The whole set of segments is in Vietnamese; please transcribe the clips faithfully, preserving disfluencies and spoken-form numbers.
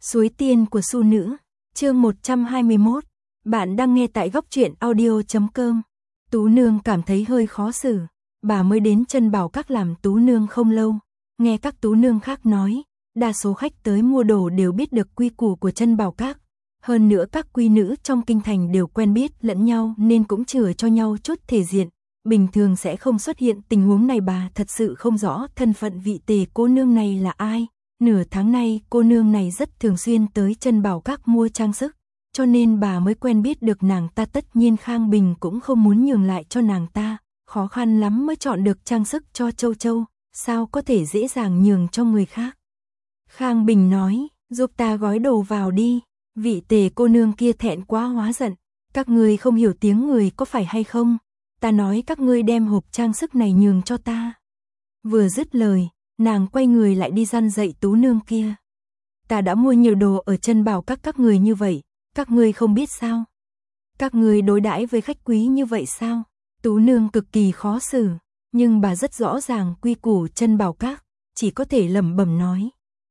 Suối tiên của Su nữ, chương một trăm hai mươi mốt. Bạn đang nghe tại góc truyện audio chấm com. Tú nương cảm thấy hơi khó xử, bà mới đến Chân Bảo Các làm tú nương không lâu, nghe các tú nương khác nói, đa số khách tới mua đồ đều biết được quy củ của Chân Bảo Các, hơn nữa các quý nữ trong kinh thành đều quen biết lẫn nhau nên cũng chừa cho nhau chút thể diện, bình thường sẽ không xuất hiện tình huống này. Bà thật sự không rõ thân phận vị Tề cô nương này là ai. Nửa tháng nay cô nương này rất thường xuyên tới Chân Bảo Các mua trang sức, cho nên bà mới quen biết được nàng ta. Tất nhiên Khang Bình cũng không muốn nhường lại cho nàng ta, khó khăn lắm mới chọn được trang sức cho Châu Châu, sao có thể dễ dàng nhường cho người khác. Khang Bình nói, giúp ta gói đồ vào đi. Vị Tề cô nương kia thẹn quá hóa giận, các ngươi không hiểu tiếng người có phải hay không, ta nói các ngươi đem hộp trang sức này nhường cho ta. Vừa dứt lời, nàng quay người lại đi răn dạy tú nương kia. Ta đã mua nhiều đồ ở Chân Bảo Các các người như vậy, các ngươi không biết sao? Các ngươi đối đãi với khách quý như vậy sao? Tú nương cực kỳ khó xử, nhưng bà rất rõ ràng quy củ Chân Bảo Các, chỉ có thể lẩm bẩm nói.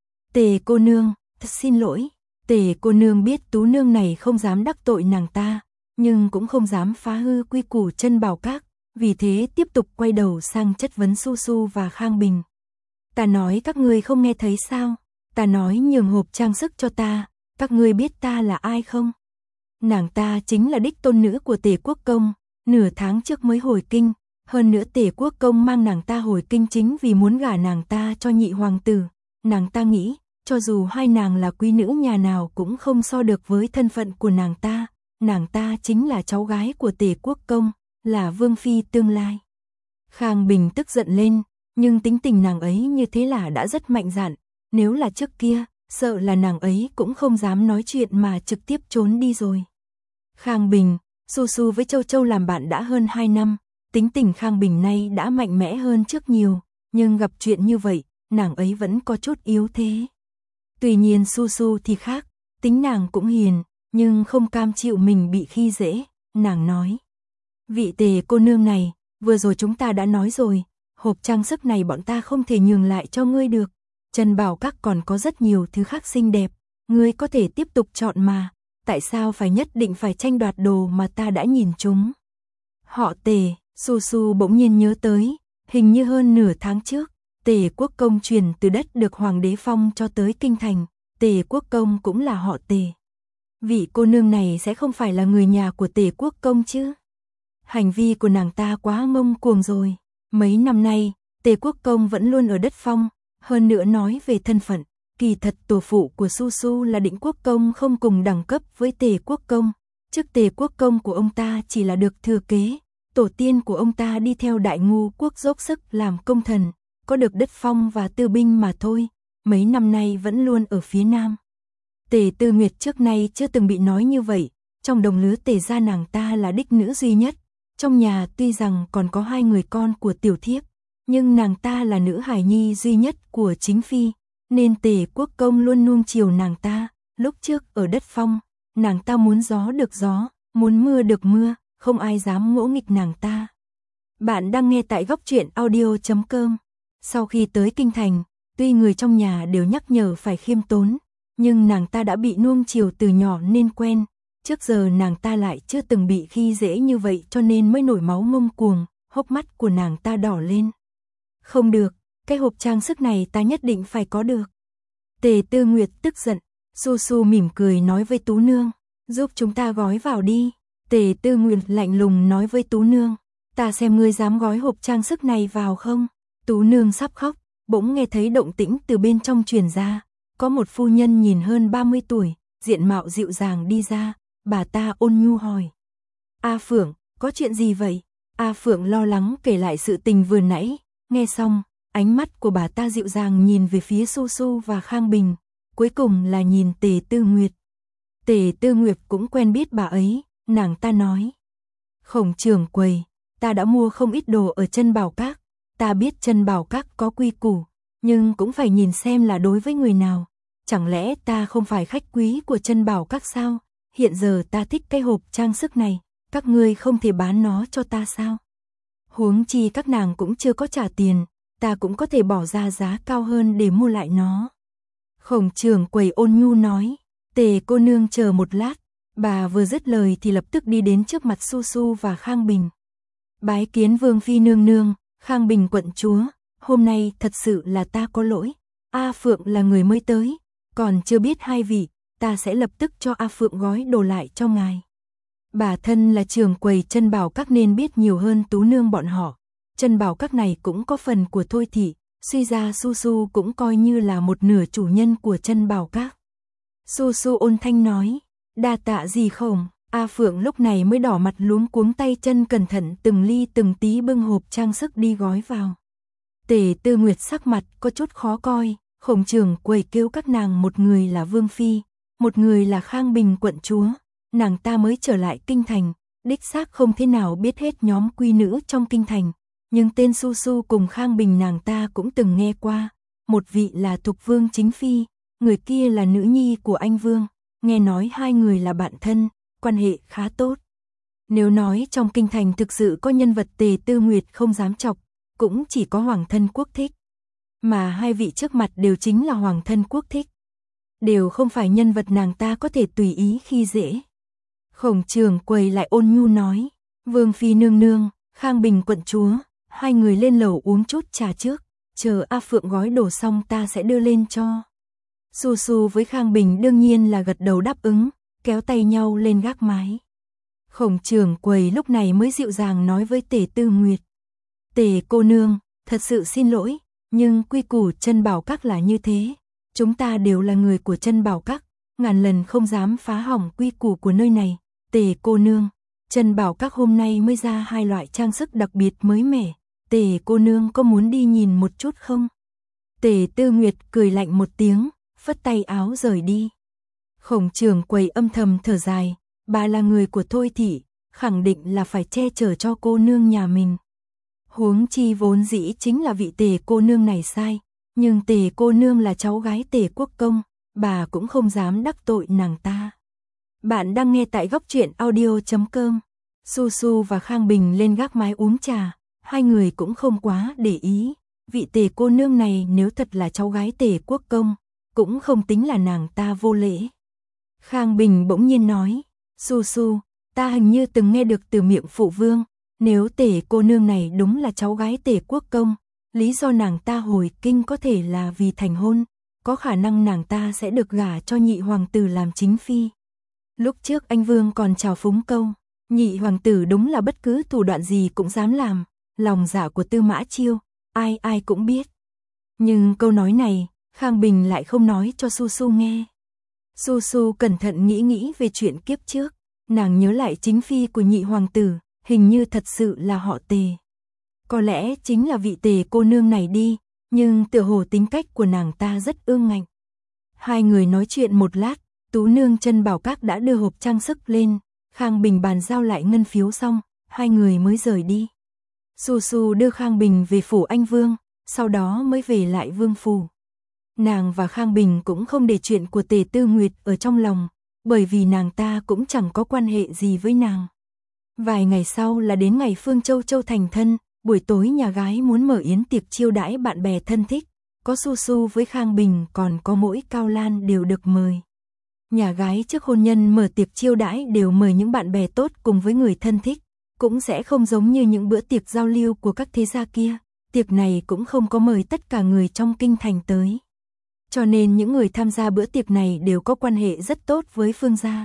Tề cô nương, thật xin lỗi. Tề cô nương biết tú nương này không dám đắc tội nàng ta, nhưng cũng không dám phá hư quy củ Chân Bảo Các, vì thế tiếp tục quay đầu sang chất vấn Su Su và Khang Bình. Ta nói các ngươi không nghe thấy sao? Ta nói nhường hộp trang sức cho ta, các ngươi biết ta là ai không? Nàng ta chính là đích tôn nữ của Tề Quốc Công, nửa tháng trước mới hồi kinh, hơn nữa Tề Quốc Công mang nàng ta hồi kinh chính vì muốn gả nàng ta cho nhị hoàng tử. Nàng ta nghĩ, cho dù hai nàng là quý nữ nhà nào cũng không so được với thân phận của nàng ta, nàng ta chính là cháu gái của Tề Quốc Công, là vương phi tương lai. Khang Bình tức giận lên, nhưng tính tình nàng ấy như thế là đã rất mạnh dạn, nếu là trước kia, sợ là nàng ấy cũng không dám nói chuyện mà trực tiếp trốn đi rồi. Khang Bình, Su Su với Châu Châu làm bạn đã hơn hai năm, tính tình Khang Bình nay đã mạnh mẽ hơn trước nhiều, nhưng gặp chuyện như vậy, nàng ấy vẫn có chút yếu thế. Tuy nhiên Su Su thì khác, tính nàng cũng hiền, nhưng không cam chịu mình bị khi dễ, nàng nói. Vị Tề cô nương này, vừa rồi chúng ta đã nói rồi, hộp trang sức này bọn ta không thể nhường lại cho ngươi được. Chân Bảo Các còn có rất nhiều thứ khác xinh đẹp, ngươi có thể tiếp tục chọn mà, tại sao phải nhất định phải tranh đoạt đồ mà ta đã nhìn chúng. Họ Tề, Su Su bỗng nhiên nhớ tới, hình như hơn nửa tháng trước, Tề Quốc Công truyền từ đất được Hoàng đế phong cho tới kinh thành, Tề Quốc Công cũng là họ Tề. Vị cô nương này sẽ không phải là người nhà của Tề Quốc Công chứ? Hành vi của nàng ta quá ngông cuồng rồi. Mấy năm nay, Tề Quốc Công vẫn luôn ở đất phong, hơn nữa nói về thân phận, kỳ thật tổ phụ của Su Su là Định Quốc Công không cùng đẳng cấp với Tề Quốc Công, chức Tề Quốc Công của ông ta chỉ là được thừa kế, tổ tiên của ông ta đi theo Đại Ngu Quốc dốc sức làm công thần, có được đất phong và tư binh mà thôi, mấy năm nay vẫn luôn ở phía nam. Tề Tư Nguyệt trước nay chưa từng bị nói như vậy, trong đồng lứa Tề gia nàng ta là đích nữ duy nhất. Trong nhà tuy rằng còn có hai người con của tiểu thiếp, nhưng nàng ta là nữ hài nhi duy nhất của chính phi, nên Tề Quốc Công luôn nuông chiều nàng ta. Lúc trước ở đất phong, nàng ta muốn gió được gió, muốn mưa được mưa, không ai dám ngỗ nghịch nàng ta. Bạn đang nghe tại góc truyện audio chấm com. Sau khi tới kinh thành, tuy người trong nhà đều nhắc nhở phải khiêm tốn, nhưng nàng ta đã bị nuông chiều từ nhỏ nên quen. Trước giờ nàng ta lại chưa từng bị khi dễ như vậy cho nên mới nổi máu ngông cuồng, hốc mắt của nàng ta đỏ lên. Không được, cái hộp trang sức này ta nhất định phải có được. Tề Tư Nguyệt tức giận, Su Su mỉm cười nói với tú nương, giúp chúng ta gói vào đi. Tề Tư Nguyệt lạnh lùng nói với tú nương, ta xem ngươi dám gói hộp trang sức này vào không. Tú nương sắp khóc, bỗng nghe thấy động tĩnh từ bên trong truyền ra, có một phu nhân nhìn hơn ba mươi tuổi, diện mạo dịu dàng đi ra. Bà ta ôn nhu hỏi, A Phượng, có chuyện gì vậy? A Phượng lo lắng kể lại sự tình vừa nãy, nghe xong, ánh mắt của bà ta dịu dàng nhìn về phía Su Su và Khang Bình, cuối cùng là nhìn Tề Tư Nguyệt. Tề Tư Nguyệt cũng quen biết bà ấy, nàng ta nói, Khổng trưởng quầy, ta đã mua không ít đồ ở Chân Bảo Các, ta biết Chân Bảo Các có quy củ, nhưng cũng phải nhìn xem là đối với người nào, chẳng lẽ ta không phải khách quý của Chân Bảo Các sao? Hiện giờ ta thích cái hộp trang sức này, các ngươi không thể bán nó cho ta sao? Huống chi các nàng cũng chưa có trả tiền, ta cũng có thể bỏ ra giá cao hơn để mua lại nó. Khổng trưởng quầy ôn nhu nói, Tề cô nương chờ một lát. Bà vừa dứt lời thì lập tức đi đến trước mặt Su Su và Khang Bình. Bái kiến Vương phi nương nương, Khang Bình quận chúa, hôm nay thật sự là ta có lỗi. A Phượng là người mới tới, còn chưa biết hai vị, ta sẽ lập tức cho A Phượng gói đồ lại cho ngài. Bà thân là trưởng quầy Chân Bảo Các nên biết nhiều hơn Tú nương bọn họ. Chân Bảo Các này cũng có phần của Thôi thị, suy ra Su Su cũng coi như là một nửa chủ nhân của Chân Bảo Các. Su Su ôn thanh nói, đa tạ gì Khổng. A Phượng lúc này mới đỏ mặt luống cuống tay chân cẩn thận từng ly từng tí bưng hộp trang sức đi gói vào. Tề Tư Nguyệt sắc mặt có chút khó coi, Khổng trưởng quầy kêu các nàng một người là Vương phi, một người là Khang Bình quận chúa, nàng ta mới trở lại kinh thành, đích xác không thế nào biết hết nhóm quý nữ trong kinh thành, nhưng tên Su Su cùng Khang Bình nàng ta cũng từng nghe qua, một vị là Thục Vương chính phi, người kia là nữ nhi của anh Vương, nghe nói hai người là bạn thân, quan hệ khá tốt. Nếu nói trong kinh thành thực sự có nhân vật Tề Tư Nguyệt không dám chọc, cũng chỉ có Hoàng thân Quốc Thích. Mà hai vị trước mặt đều chính là Hoàng thân Quốc Thích. Đều không phải nhân vật nàng ta có thể tùy ý khi dễ. Khổng trưởng quầy lại ôn nhu nói, Vương phi nương nương, Khang Bình quận chúa, hai người lên lầu uống chút trà trước, chờ A Phượng gói đồ xong ta sẽ đưa lên cho. Su Su với Khang Bình đương nhiên là gật đầu đáp ứng, kéo tay nhau lên gác mái. Khổng trưởng quầy lúc này mới dịu dàng nói với Tề Tư Nguyệt, Tề cô nương, thật sự xin lỗi, nhưng quy củ Chân Bảo Các là như thế, chúng ta đều là người của Chân Bảo Các, ngàn lần không dám phá hỏng quy củ của nơi này. Tề cô nương, Chân Bảo Các hôm nay mới ra hai loại trang sức đặc biệt mới mẻ, Tề cô nương có muốn đi nhìn một chút không? Tề Tư Nguyệt cười lạnh một tiếng, phất tay áo rời đi. Khổng trưởng quầy âm thầm thở dài, bà là người của Thôi thị, khẳng định là phải che chở cho cô nương nhà mình. Huống chi vốn dĩ chính là vị Tề cô nương này sai, nhưng Tề cô nương là cháu gái Tề Quốc công, bà cũng không dám đắc tội nàng ta. Bạn đang nghe tại góc truyện audio chấm com. Su Su và Khang Bình lên gác mái uống trà, hai người cũng không quá để ý, vị Tề cô nương này nếu thật là cháu gái Tề Quốc công, cũng không tính là nàng ta vô lễ. Khang Bình bỗng nhiên nói, Su Su, ta hình như từng nghe được từ miệng phụ vương, nếu Tề cô nương này đúng là cháu gái Tề Quốc công, lý do nàng ta hồi kinh có thể là vì thành hôn, có khả năng nàng ta sẽ được gả cho nhị hoàng tử làm chính phi. Lúc trước anh Vương còn chào phúng câu, nhị hoàng tử đúng là bất cứ thủ đoạn gì cũng dám làm, lòng dạ của Tư Mã Chiêu, ai ai cũng biết. Nhưng câu nói này, Khang Bình lại không nói cho Su Su nghe. Su Su cẩn thận nghĩ nghĩ về chuyện kiếp trước, nàng nhớ lại chính phi của nhị hoàng tử, hình như thật sự là họ Tề. Có lẽ chính là vị Tề cô nương này đi, nhưng tựa hồ tính cách của nàng ta rất ương ngạnh. Hai người nói chuyện một lát, Tú nương Chân Bảo Các đã đưa hộp trang sức lên, Khang Bình bàn giao lại ngân phiếu xong, hai người mới rời đi. Su Su đưa Khang Bình về phủ anh Vương, sau đó mới về lại Vương phủ. Nàng và Khang Bình cũng không để chuyện của Tề Tư Nguyệt ở trong lòng, bởi vì nàng ta cũng chẳng có quan hệ gì với nàng. Vài ngày sau là đến ngày Phương Châu Châu thành thân, buổi tối nhà gái muốn mở yến tiệc chiêu đãi bạn bè thân thích, có Su Su với Khang Bình còn có mỗi Cao Lan đều được mời. Nhà gái trước hôn nhân mở tiệc chiêu đãi đều mời những bạn bè tốt cùng với người thân thích, cũng sẽ không giống như những bữa tiệc giao lưu của các thế gia kia, tiệc này cũng không có mời tất cả người trong kinh thành tới. Cho nên những người tham gia bữa tiệc này đều có quan hệ rất tốt với Phương gia.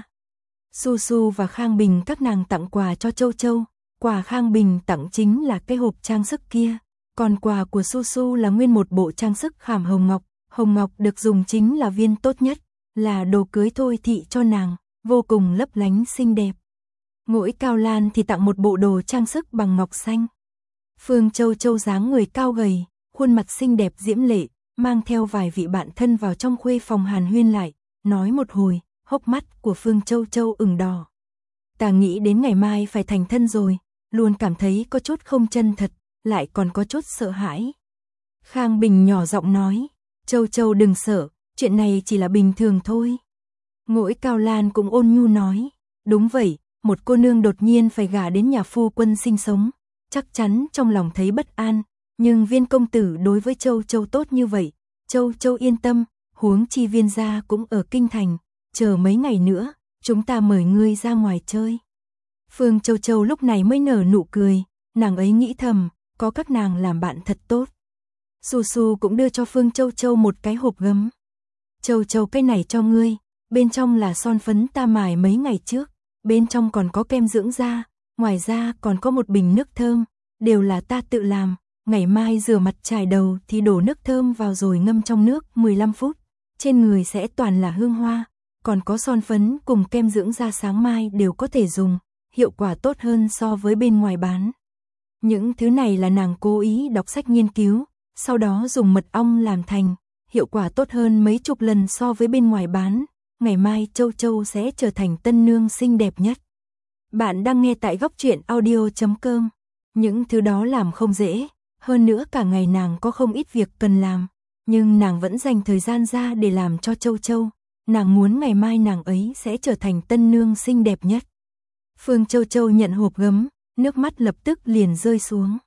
Su Su và Khang Bình các nàng tặng quà cho Châu Châu, quà Khang Bình tặng chính là cái hộp trang sức kia, còn quà của Su Su là nguyên một bộ trang sức khảm hồng ngọc, hồng ngọc được dùng chính là viên tốt nhất, là đồ cưới Thôi thị cho nàng, vô cùng lấp lánh xinh đẹp. Mỗi Cao Lan thì tặng một bộ đồ trang sức bằng ngọc xanh. Phương Châu Châu dáng người cao gầy, khuôn mặt xinh đẹp diễm lệ, mang theo vài vị bạn thân vào trong khuê phòng hàn huyên lại, nói một hồi, hốc mắt của Phương Châu Châu ửng đỏ. Ta nghĩ đến ngày mai phải thành thân rồi, luôn cảm thấy có chút không chân thật, lại còn có chút sợ hãi. Khang Bình nhỏ giọng nói, Châu Châu đừng sợ, chuyện này chỉ là bình thường thôi. Ngỗi Cao Lan cũng ôn nhu nói, đúng vậy, một cô nương đột nhiên phải gả đến nhà phu quân sinh sống, chắc chắn trong lòng thấy bất an, nhưng Viên công tử đối với Châu Châu tốt như vậy, Châu Châu yên tâm, huống chi Viên gia cũng ở kinh thành, chờ mấy ngày nữa, chúng ta mời ngươi ra ngoài chơi. Phương Châu Châu lúc này mới nở nụ cười, nàng ấy nghĩ thầm, có các nàng làm bạn thật tốt. Su Su cũng đưa cho Phương Châu Châu một cái hộp gấm. Châu Châu, cái này cho ngươi, bên trong là son phấn ta mài mấy ngày trước, bên trong còn có kem dưỡng da, ngoài ra còn có một bình nước thơm, đều là ta tự làm, ngày mai rửa mặt chải đầu thì đổ nước thơm vào rồi ngâm trong nước mười lăm phút, trên người sẽ toàn là hương hoa, còn có son phấn cùng kem dưỡng da sáng mai đều có thể dùng, hiệu quả tốt hơn so với bên ngoài bán. Những thứ này là nàng cố ý đọc sách nghiên cứu, sau đó dùng mật ong làm thành, hiệu quả tốt hơn mấy chục lần so với bên ngoài bán. Ngày mai Châu Châu sẽ trở thành tân nương xinh đẹp nhất. Bạn đang nghe tại góc truyện audio chấm com. Những thứ đó làm không dễ, hơn nữa cả ngày nàng có không ít việc cần làm, nhưng nàng vẫn dành thời gian ra để làm cho Châu Châu. Nàng muốn ngày mai nàng ấy sẽ trở thành tân nương xinh đẹp nhất. Phương Châu Châu nhận hộp gấm, nước mắt lập tức liền rơi xuống.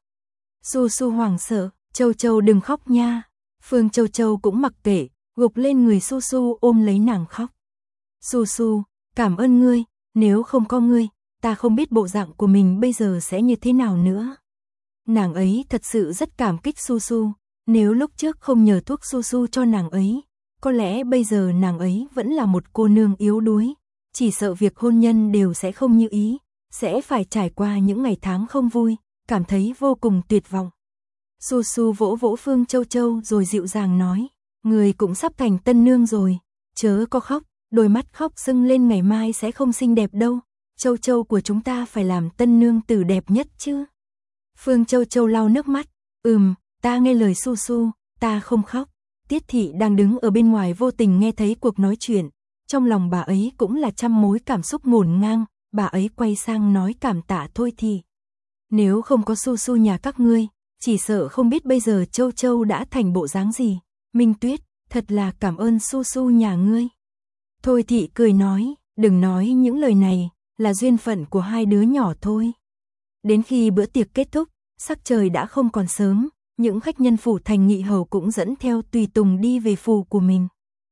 Su Su hoảng sợ, Châu Châu đừng khóc nha. Phương Châu Châu cũng mặc kệ, gục lên người Su Su ôm lấy nàng khóc. Su Su, cảm ơn ngươi, nếu không có ngươi, ta không biết bộ dạng của mình bây giờ sẽ như thế nào nữa. Nàng ấy thật sự rất cảm kích Su Su, nếu lúc trước không nhờ thuốc Su Su cho nàng ấy, có lẽ bây giờ nàng ấy vẫn là một cô nương yếu đuối, chỉ sợ việc hôn nhân đều sẽ không như ý, sẽ phải trải qua những ngày tháng không vui, cảm thấy vô cùng tuyệt vọng. Su Su vỗ vỗ Phương Châu Châu rồi dịu dàng nói, người cũng sắp thành tân nương rồi, chớ có khóc, đôi mắt khóc sưng lên ngày mai sẽ không xinh đẹp đâu, Châu Châu của chúng ta phải làm tân nương tử đẹp nhất chứ. Phương Châu Châu lau nước mắt, ừm, ta nghe lời Su Su, ta không khóc. Tiết Thị đang đứng ở bên ngoài vô tình nghe thấy cuộc nói chuyện, trong lòng bà ấy cũng là trăm mối cảm xúc ngổn ngang, bà ấy quay sang nói cảm tạ Thôi Thị. Nếu không có Su Su nhà các ngươi, chỉ sợ không biết bây giờ Châu Châu đã thành bộ dáng gì. Minh Tuyết, thật là cảm ơn Su Su nhà ngươi. Thôi Thị cười nói, đừng nói những lời này, là duyên phận của hai đứa nhỏ thôi. Đến khi bữa tiệc kết thúc, sắc trời đã không còn sớm, những khách nhân phủ thành Nghị Hầu cũng dẫn theo tùy tùng đi về phủ của mình.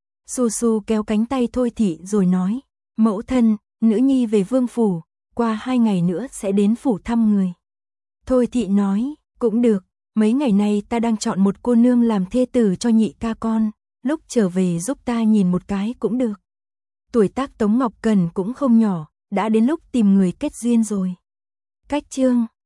Su Su kéo cánh tay Thôi Thị rồi nói, mẫu thân, nữ nhi về vương phủ, qua hai ngày nữa sẽ đến phủ thăm người. Thôi Thị nói, cũng được, mấy ngày nay ta đang chọn một cô nương làm thê tử cho nhị ca con, lúc trở về giúp ta nhìn một cái cũng được. Tuổi tác Tống Ngọc Cần cũng không nhỏ, đã đến lúc tìm người kết duyên rồi. Cách chương